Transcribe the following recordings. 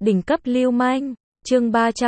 Đỉnh cấp lưu manh, chương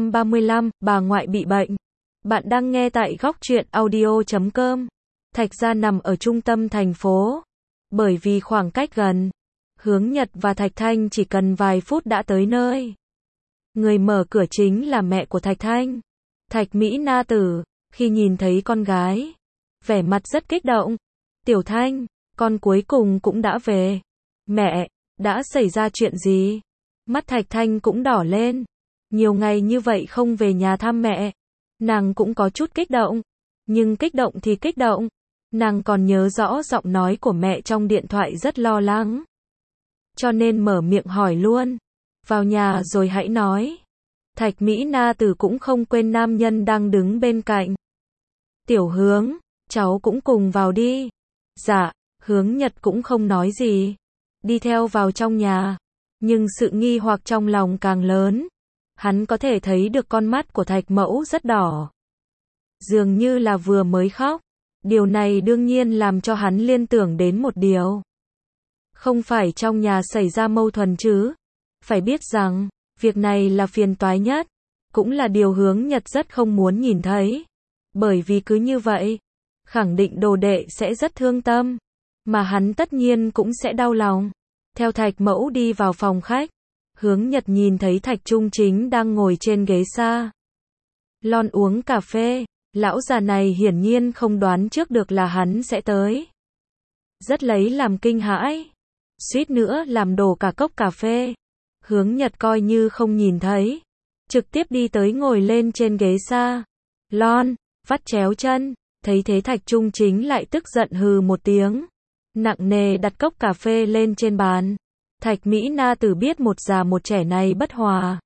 335, bà ngoại bị bệnh. Bạn đang nghe tại góc truyện audio.com. Thạch gia nằm ở trung tâm thành phố. Bởi vì khoảng cách gần, Hướng Nhật và Thạch Thanh chỉ cần vài phút đã tới nơi. Người mở cửa chính là mẹ của Thạch Thanh, Thạch Mỹ Na Tử. Khi nhìn thấy con gái, vẻ mặt rất kích động. Tiểu Thanh, con cuối cùng cũng đã về. Mẹ, đã xảy ra chuyện gì? Mắt Thạch Thanh cũng đỏ lên. Nhiều ngày như vậy không về nhà thăm mẹ. Nàng cũng có chút kích động. Nhưng kích động thì kích động. Nàng còn nhớ rõ giọng nói của mẹ trong điện thoại rất lo lắng. Cho nên mở miệng hỏi luôn. Vào nhà rồi hãy nói. Thạch Mỹ Na Tử cũng không quên nam nhân đang đứng bên cạnh. Tiểu Hướng, cháu cũng cùng vào đi. Dạ, Hướng Nhật cũng không nói gì. Đi theo vào trong nhà. Nhưng sự nghi hoặc trong lòng càng lớn. Hắn có thể thấy được con mắt của Thạch Mẫu rất đỏ. Dường như là vừa mới khóc. Điều này đương nhiên làm cho hắn liên tưởng đến một điều. Không phải trong nhà xảy ra mâu thuẫn chứ. Phải biết rằng, việc này là phiền toái nhất. Cũng là điều Hướng Nhật rất không muốn nhìn thấy. Bởi vì cứ như vậy, khẳng định đồ đệ sẽ rất thương tâm. Mà hắn tất nhiên cũng sẽ đau lòng. Theo Thạch Mẫu đi vào phòng khách, Hướng Nhật nhìn thấy Thạch Trung Chính đang ngồi trên ghế sa lon uống cà phê. Lão già này hiển nhiên không đoán trước được là hắn sẽ tới. Rất lấy làm kinh hãi. Suýt nữa làm đổ cả cốc cà phê. Hướng Nhật coi như không nhìn thấy. Trực tiếp đi tới ngồi lên trên ghế sa lon, vắt chéo chân. Thấy thế Thạch Trung Chính lại tức giận hừ một tiếng. Nặng nề đặt cốc cà phê lên trên bàn. Thạch Mỹ Na Tử biết một già một trẻ này bất hòa.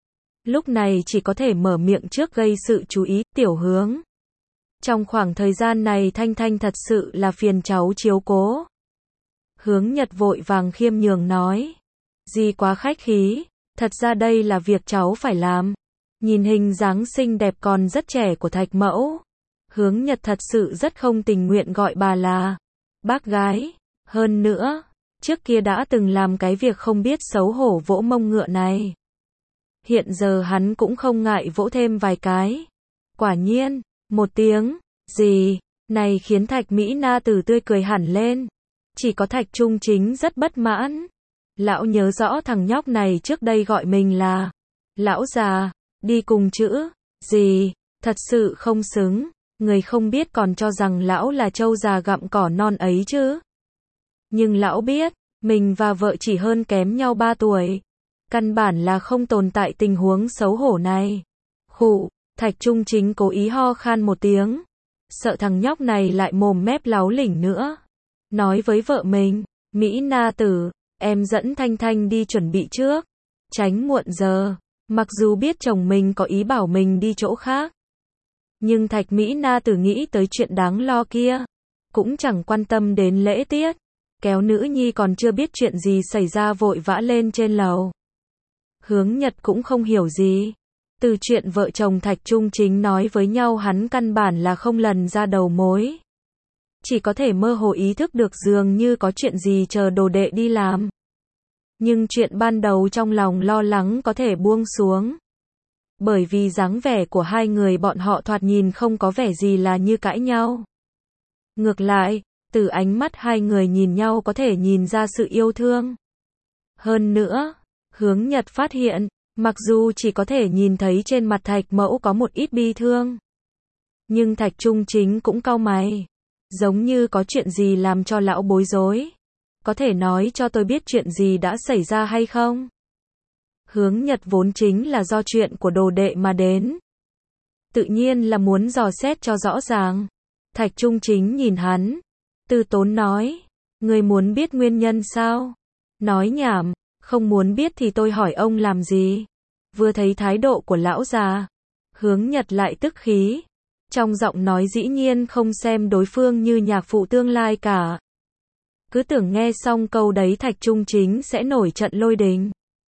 Lúc này chỉ có thể mở miệng trước gây sự chú ý. Tiểu Hướng, trong khoảng thời gian này Thanh Thanh thật sự là phiền cháu chiếu cố. Hướng Nhật vội vàng khiêm nhường nói. Gì quá khách khí, thật ra đây là việc cháu phải làm. Nhìn hình dáng xinh đẹp còn rất trẻ của Thạch Mẫu, Hướng Nhật thật sự rất không tình nguyện gọi bà là bác gái. Hơn nữa, trước kia đã từng làm cái việc không biết xấu hổ vỗ mông ngựa này. Hiện giờ hắn cũng không ngại vỗ thêm vài cái. Quả nhiên, một tiếng gì này khiến Thạch Mỹ Na Tử tươi cười hẳn lên. Chỉ có Thạch Trung Chính rất bất mãn. Lão nhớ rõ thằng nhóc này trước đây gọi mình là lão già, đi cùng chữ gì, thật sự không xứng. Người không biết còn cho rằng lão là trâu già gặm cỏ non ấy chứ. Nhưng lão biết, mình và vợ chỉ hơn kém nhau 3 tuổi. Căn bản là không tồn tại tình huống xấu hổ này. Khụ, Thạch Trung Chính cố ý ho khan một tiếng. Sợ thằng nhóc này lại mồm mép láo lỉnh nữa. Nói với vợ mình, Mỹ Na Tử, em dẫn Thanh Thanh đi chuẩn bị trước. Tránh muộn giờ. Mặc dù biết chồng mình có ý bảo mình đi chỗ khác. Nhưng Thạch Mỹ Na Tử nghĩ tới chuyện đáng lo kia. Cũng chẳng quan tâm đến lễ tiết. Kéo nữ nhi còn chưa biết chuyện gì xảy ra vội vã lên trên lầu. Hướng Nhật cũng không hiểu gì. Từ chuyện vợ chồng Thạch Trung Chính nói với nhau hắn căn bản là không lần ra đầu mối. Chỉ có thể mơ hồ ý thức được dường như có chuyện gì chờ đồ đệ đi làm. Nhưng chuyện ban đầu trong lòng lo lắng có thể buông xuống. Bởi vì dáng vẻ của hai người bọn họ thoạt nhìn không có vẻ gì là như cãi nhau. Ngược lại, từ ánh mắt hai người nhìn nhau có thể nhìn ra sự yêu thương. Hơn nữa, Hướng Nhật phát hiện, mặc dù chỉ có thể nhìn thấy trên mặt Thạch Mẫu có một ít bi thương. Nhưng Thạch Trung Chính cũng cau mày. Giống như có chuyện gì làm cho lão bối rối. Có thể nói cho tôi biết chuyện gì đã xảy ra hay không? Hướng Nhật vốn chính là do chuyện của đồ đệ mà đến. Tự nhiên là muốn dò xét cho rõ ràng. Thạch Trung Chính nhìn hắn. Từ tốn nói. Người muốn biết nguyên nhân sao? Nói nhảm. Không muốn biết thì tôi hỏi ông làm gì? Vừa thấy thái độ của lão già, Hướng Nhật lại tức khí. Trong giọng nói dĩ nhiên không xem đối phương như nhạc phụ tương lai cả. Cứ tưởng nghe xong câu đấy Thạch Trung Chính sẽ nổi trận lôi đình.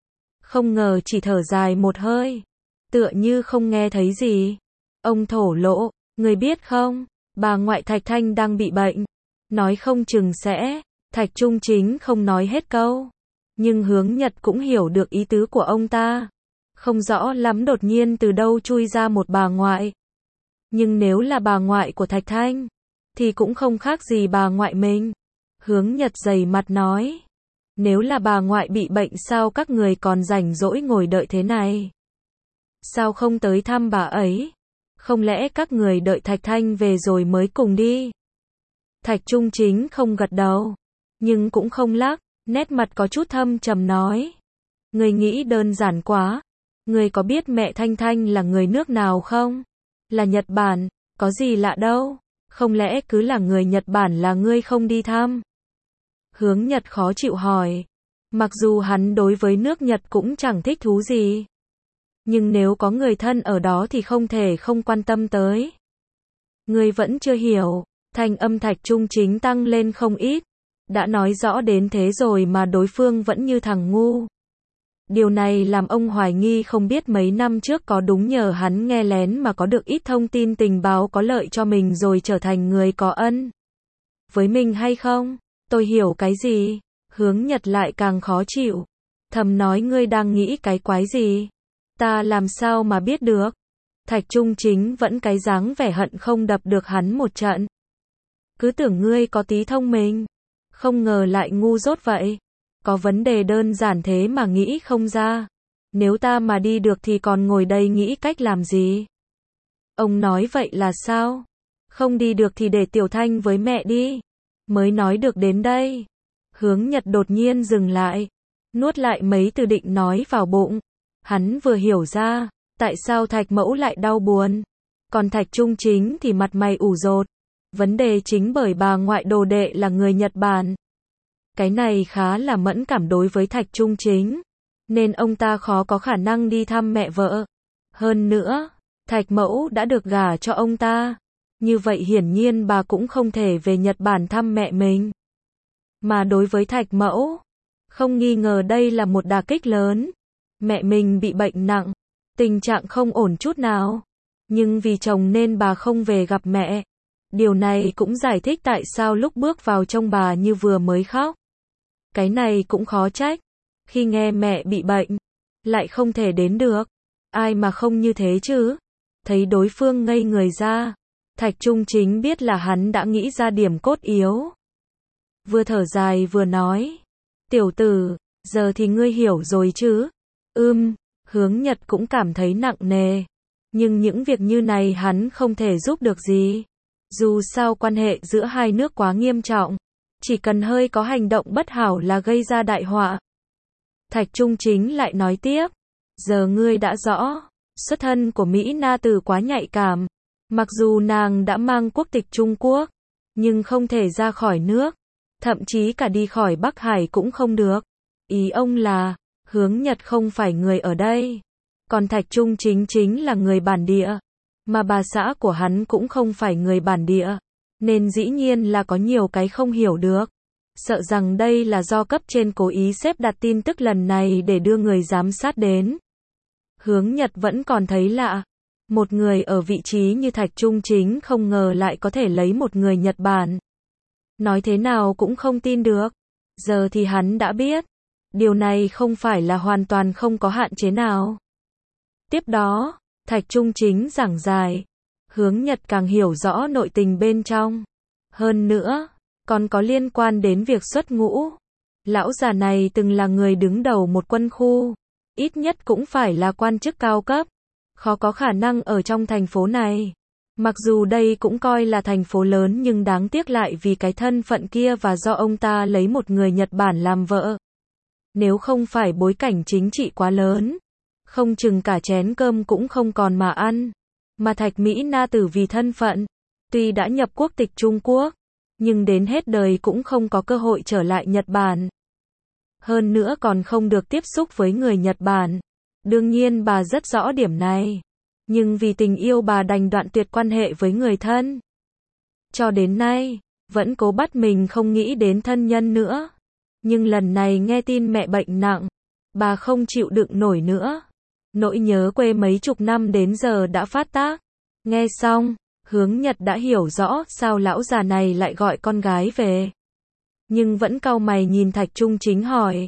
Không ngờ chỉ thở dài một hơi. Tựa như không nghe thấy gì. Ông thổ lộ, người biết không, bà ngoại Thạch Thanh đang bị bệnh. Nói không chừng sẽ, Thạch Trung Chính không nói hết câu. Nhưng Hướng Nhật cũng hiểu được ý tứ của ông ta. Không rõ lắm đột nhiên từ đâu chui ra một bà ngoại. Nhưng nếu là bà ngoại của Thạch Thanh, thì cũng không khác gì bà ngoại mình. Hướng Nhật dày mặt nói. Nếu là bà ngoại bị bệnh sao các người còn rảnh rỗi ngồi đợi thế này? Sao không tới thăm bà ấy? Không lẽ các người đợi Thạch Thanh về rồi mới cùng đi? Thạch Trung Chính không gật đầu, nhưng cũng không lắc, nét mặt có chút thâm trầm nói. Người nghĩ đơn giản quá. Người có biết mẹ Thanh Thanh là người nước nào không? Là Nhật Bản, có gì lạ đâu. Không lẽ cứ là người Nhật Bản là ngươi không đi thăm? Hướng Nhật khó chịu hỏi. Mặc dù hắn đối với nước Nhật cũng chẳng thích thú gì. Nhưng nếu có người thân ở đó thì không thể không quan tâm tới. Ngươi vẫn chưa hiểu. Thanh âm Thạch Trung Chính tăng lên không ít. Đã nói rõ đến thế rồi mà đối phương vẫn như thằng ngu. Điều này làm ông hoài nghi không biết mấy năm trước có đúng nhờ hắn nghe lén mà có được ít thông tin tình báo có lợi cho mình rồi trở thành người có ân với mình hay không. Tôi hiểu cái gì? Hướng Nhật lại càng khó chịu. Thầm nói ngươi đang nghĩ cái quái gì? Ta làm sao mà biết được? Thạch Trung Chính vẫn cái dáng vẻ hận không đập được hắn một trận. Cứ tưởng ngươi có tí thông minh. Không ngờ lại ngu dốt vậy. Có vấn đề đơn giản thế mà nghĩ không ra. Nếu ta mà đi được thì còn ngồi đây nghĩ cách làm gì? Ông nói vậy là sao? Không đi được thì để Tiểu Thanh với mẹ đi. Mới nói được đến đây. Hướng Nhật đột nhiên dừng lại. Nuốt lại mấy từ định nói vào bụng. Hắn vừa hiểu ra, tại sao Thạch Mẫu lại đau buồn. Còn Thạch Trung Chính thì mặt mày ủ rột. Vấn đề chính bởi bà ngoại đồ đệ là người Nhật Bản. Cái này khá là mẫn cảm đối với Thạch Trung Chính. Nên ông ta khó có khả năng đi thăm mẹ vợ. Hơn nữa, Thạch Mẫu đã được gả cho ông ta. Như vậy hiển nhiên bà cũng không thể về Nhật Bản thăm mẹ mình. Mà đối với Thạch Mẫu, không nghi ngờ đây là một đả kích lớn. Mẹ mình bị bệnh nặng, tình trạng không ổn chút nào. Nhưng vì chồng nên bà không về gặp mẹ. Điều này cũng giải thích tại sao lúc bước vào trông bà như vừa mới khóc. Cái này cũng khó trách. Khi nghe mẹ bị bệnh, lại không thể đến được. Ai mà không như thế chứ? Thấy đối phương ngây người ra, Thạch Trung Chính biết là hắn đã nghĩ ra điểm cốt yếu. Vừa thở dài vừa nói. Tiểu tử, giờ thì ngươi hiểu rồi chứ? Hướng Nhật cũng cảm thấy nặng nề. Nhưng những việc như này hắn không thể giúp được gì. Dù sao quan hệ giữa hai nước quá nghiêm trọng. Chỉ cần hơi có hành động bất hảo là gây ra đại họa. Thạch Trung Chính lại nói tiếp. Giờ ngươi đã rõ. Xuất thân của Mỹ Na Tử quá nhạy cảm. Mặc dù nàng đã mang quốc tịch Trung Quốc. Nhưng không thể ra khỏi nước. Thậm chí cả đi khỏi Bắc Hải cũng không được. Ý ông là, Hướng Nhật không phải người ở đây. Còn Thạch Trung Chính chính là người bản địa. Mà bà xã của hắn cũng không phải người bản địa. Nên dĩ nhiên là có nhiều cái không hiểu được. Sợ rằng đây là do cấp trên cố ý xếp đặt tin tức lần này để đưa người giám sát đến. Hướng Nhật vẫn còn thấy lạ. Một người ở vị trí như Thạch Trung Chính không ngờ lại có thể lấy một người Nhật Bản. Nói thế nào cũng không tin được. Giờ thì hắn đã biết. Điều này không phải là hoàn toàn không có hạn chế nào. Tiếp đó, Thạch Trung Chính giảng giải. Hướng Nhật càng hiểu rõ nội tình bên trong. Hơn nữa, còn có liên quan đến việc xuất ngũ. Lão già này từng là người đứng đầu một quân khu. Ít nhất cũng phải là quan chức cao cấp. Khó có khả năng ở trong thành phố này. Mặc dù đây cũng coi là thành phố lớn nhưng đáng tiếc lại vì cái thân phận kia và do ông ta lấy một người Nhật Bản làm vợ. Nếu không phải bối cảnh chính trị quá lớn, không chừng cả chén cơm cũng không còn mà ăn. Mà Thạch Mỹ Na Tử vì thân phận, tuy đã nhập quốc tịch Trung Quốc, nhưng đến hết đời cũng không có cơ hội trở lại Nhật Bản. Hơn nữa còn không được tiếp xúc với người Nhật Bản. Đương nhiên bà rất rõ điểm này. Nhưng vì tình yêu bà đành đoạn tuyệt quan hệ với người thân. Cho đến nay, vẫn cố bắt mình không nghĩ đến thân nhân nữa. Nhưng lần này nghe tin mẹ bệnh nặng, bà không chịu đựng nổi nữa. Nỗi nhớ quê mấy chục năm đến giờ đã phát tác. Nghe xong, Hướng Nhật đã hiểu rõ sao lão già này lại gọi con gái về. Nhưng vẫn cau mày nhìn Thạch Trung Chính hỏi.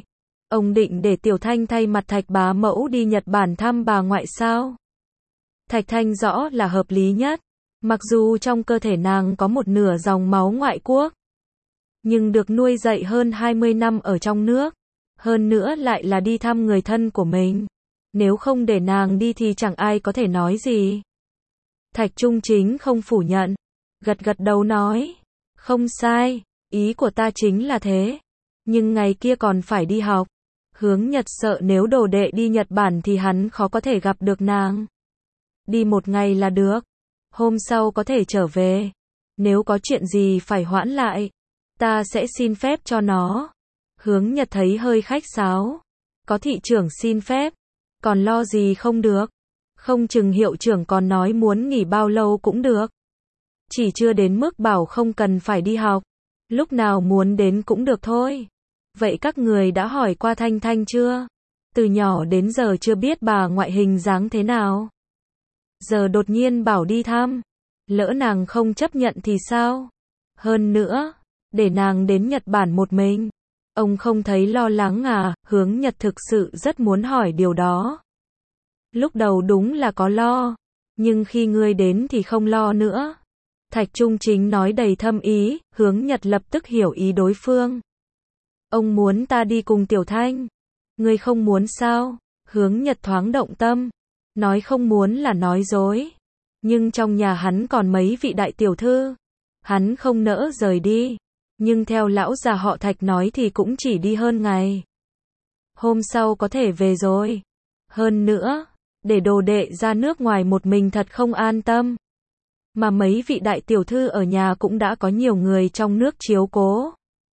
Ông định để Tiểu Thanh thay mặt Thạch bá mẫu đi Nhật Bản thăm bà ngoại sao? Thạch Thanh rõ là hợp lý nhất. Mặc dù trong cơ thể nàng có một nửa dòng máu ngoại quốc, nhưng được nuôi dạy hơn 20 năm ở trong nước. Hơn nữa lại là đi thăm người thân của mình. Nếu không để nàng đi thì chẳng ai có thể nói gì. Thạch Trung Chính không phủ nhận. Gật gật đầu nói. Không sai, ý của ta chính là thế. Nhưng ngày kia còn phải đi học. Hướng Nhật sợ nếu đồ đệ đi Nhật Bản thì hắn khó có thể gặp được nàng. Đi một ngày là được. Hôm sau có thể trở về. Nếu có chuyện gì phải hoãn lại, ta sẽ xin phép cho nó. Hướng Nhật thấy hơi khách sáo. Có thị trưởng xin phép, còn lo gì không được. Không chừng hiệu trưởng còn nói muốn nghỉ bao lâu cũng được. Chỉ chưa đến mức bảo không cần phải đi học. Lúc nào muốn đến cũng được thôi. Vậy các người đã hỏi qua Thanh Thanh chưa? Từ nhỏ đến giờ chưa biết bà ngoại hình dáng thế nào. Giờ đột nhiên bảo đi thăm. Lỡ nàng không chấp nhận thì sao? Hơn nữa, để nàng đến Nhật Bản một mình. Ông không thấy lo lắng à? Hướng Nhật thực sự rất muốn hỏi điều đó. Lúc đầu đúng là có lo. Nhưng khi ngươi đến thì không lo nữa. Thạch Trung Chính nói đầy thâm ý. Hướng Nhật lập tức hiểu ý đối phương. Ông muốn ta đi cùng Tiểu Thanh. Ngươi không muốn sao? Hướng Nhật thoáng động tâm. Nói không muốn là nói dối. Nhưng trong nhà hắn còn mấy vị đại tiểu thư. Hắn không nỡ rời đi. Nhưng theo lão già họ Thạch nói thì cũng chỉ đi hơn ngày. Hôm sau có thể về rồi. Hơn nữa, để đồ đệ ra nước ngoài một mình thật không an tâm. Mà mấy vị đại tiểu thư ở nhà cũng đã có nhiều người trong nước chiếu cố.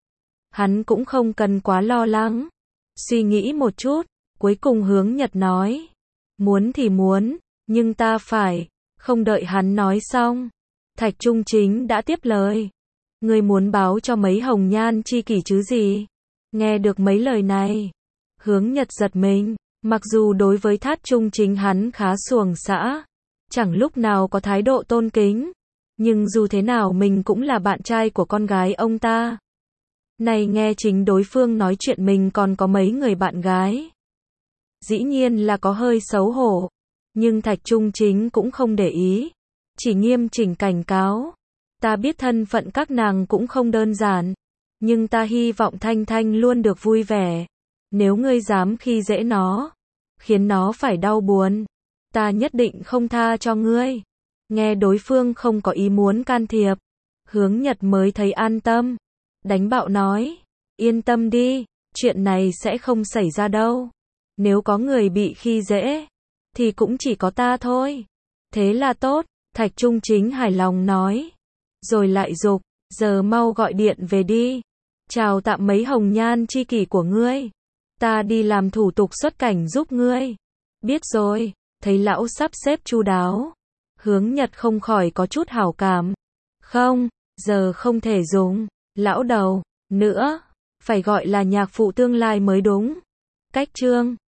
Hắn cũng không cần quá lo lắng. Suy nghĩ một chút, cuối cùng Hướng Nhật nói. Muốn thì muốn, nhưng ta phải. Không đợi hắn nói xong. Thạch Trung Chính đã tiếp lời. Ngươi muốn báo cho mấy hồng nhan chi kỷ chứ gì? Nghe được mấy lời này. Hướng Nhật giật mình. Mặc dù đối với Thát Trung Chính hắn khá xuồng xã. Chẳng lúc nào có thái độ tôn kính. Nhưng dù thế nào mình cũng là bạn trai của con gái ông ta. Này nghe chính đối phương nói chuyện mình còn có mấy người bạn gái. Dĩ nhiên là có hơi xấu hổ. Nhưng Thạch Trung Chính cũng không để ý. Chỉ nghiêm chỉnh cảnh cáo. Ta biết thân phận các nàng cũng không đơn giản. Nhưng ta hy vọng Thanh Thanh luôn được vui vẻ. Nếu ngươi dám khi dễ nó, khiến nó phải đau buồn, ta nhất định không tha cho ngươi. Nghe đối phương không có ý muốn can thiệp. Hướng Nhật mới thấy an tâm. Đánh bạo nói. Yên tâm đi, chuyện này sẽ không xảy ra đâu. Nếu có người bị khi dễ, thì cũng chỉ có ta thôi. Thế là tốt, Thạch Trung Chính hài lòng nói. Rồi lại dục, giờ mau gọi điện về đi. Chào tạm mấy hồng nhan chi kỷ của ngươi. Ta đi làm thủ tục xuất cảnh giúp ngươi. Biết rồi, thấy lão sắp xếp chu đáo. Hướng Nhật không khỏi có chút hảo cảm. Không, giờ không thể dùng. Lão đầu, nữa, phải gọi là nhạc phụ tương lai mới đúng. Cách chương